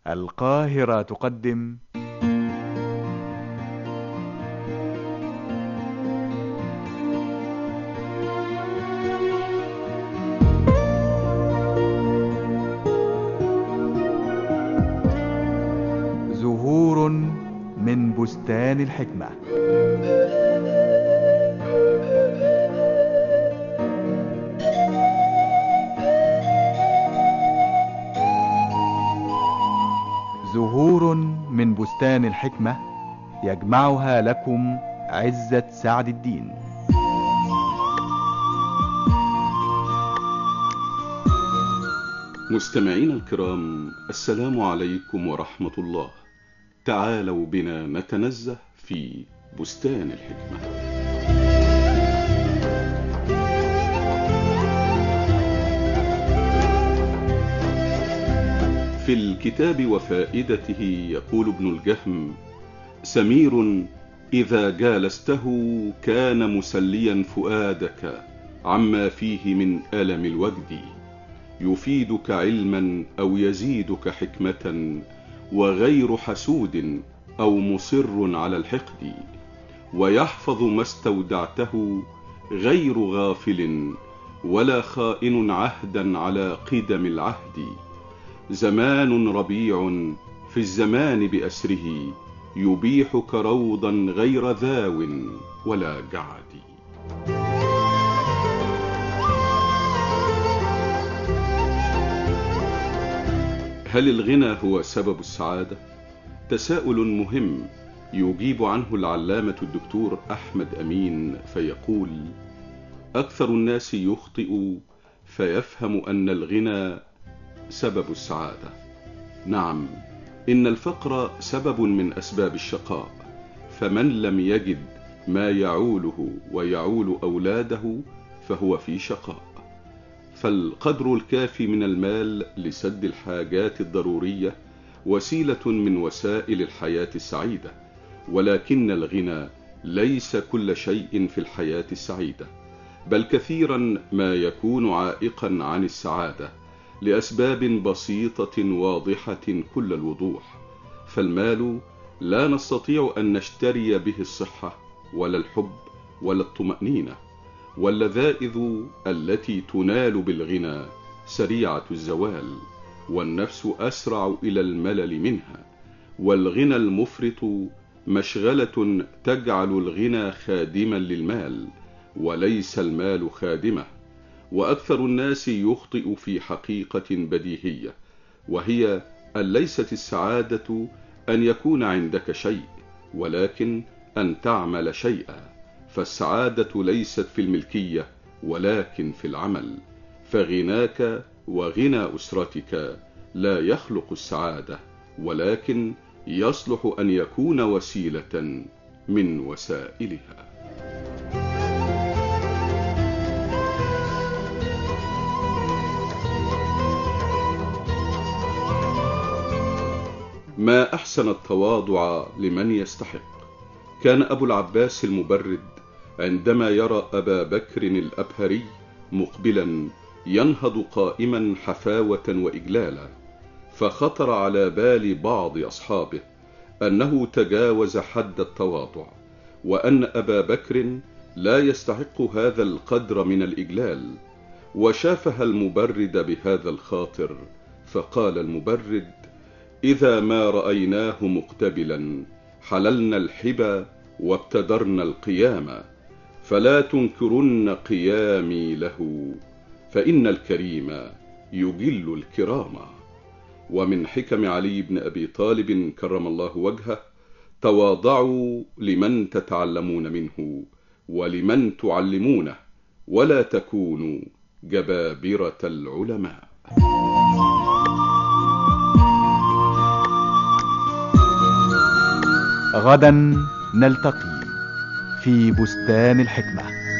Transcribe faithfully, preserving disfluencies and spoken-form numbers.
القاهرة تقدم زهور من بستان الحكمة. زهور من بستان الحكمة يجمعها لكم عزة سعد الدين. مستمعين الكرام، السلام عليكم ورحمة الله. تعالوا بنا نتنزه في بستان الحكمة. في الكتاب وفائدته يقول ابن الجهم: سمير إذا جالسته كان مسليا فؤادك عما فيه من ألم الوجد، يفيدك علما أو يزيدك حكمة، وغير حسود أو مصر على الحقد، ويحفظ ما استودعته غير غافل ولا خائن عهدا على قدم العهد. زمان ربيع في الزمان بأسره، يبيحك روضا غير ذاو ولا جعد. هل الغنى هو سبب السعادة؟ تساؤل مهم يجيب عنه العلامة الدكتور أحمد أمين فيقول: أكثر الناس يخطئ فيفهم أن الغنى سبب السعادة. نعم، إن الفقر سبب من أسباب الشقاء، فمن لم يجد ما يعوله ويعول أولاده فهو في شقاء. فالقدر الكافي من المال لسد الحاجات الضرورية وسيلة من وسائل الحياة السعيدة، ولكن الغنى ليس كل شيء في الحياة السعيدة، بل كثيرا ما يكون عائقا عن السعادة لأسباب بسيطة واضحة كل الوضوح. فالمال لا نستطيع أن نشتري به الصحة ولا الحب ولا الطمأنينة، واللذائذ التي تنال بالغنى سريعة الزوال، والنفس أسرع إلى الملل منها. والغنى المفرط مشغلة تجعل الغنى خادما للمال وليس المال خادمه. وأكثر الناس يخطئ في حقيقة بديهية، وهي أن ليست السعادة أن يكون عندك شيء، ولكن أن تعمل شيئا. فالسعادة ليست في الملكية ولكن في العمل. فغناك وغنى أسرتك لا يخلق السعادة، ولكن يصلح أن يكون وسيلة من وسائلها. ما أحسن التواضع لمن يستحق. كان أبو العباس المبرد عندما يرى أبا بكر الأبهري مقبلا ينهض قائما حفاوة وإجلالا، فخطر على بال بعض أصحابه أنه تجاوز حد التواضع، وأن أبا بكر لا يستحق هذا القدر من الإجلال. وشافها المبرد بهذا الخاطر، فقال المبرد: إذا ما رأيناه مقتبلا حللنا الحبا وابتدرنا القيامة، فلا تنكرن قيامي له، فإن الكريم يجل الكرام. ومن حكم علي بن أبي طالب كرم الله وجهه: تواضعوا لمن تتعلمون منه ولمن تعلمونه، ولا تكونوا جبابرة العلماء. غدا نلتقي في بستان الحكمة.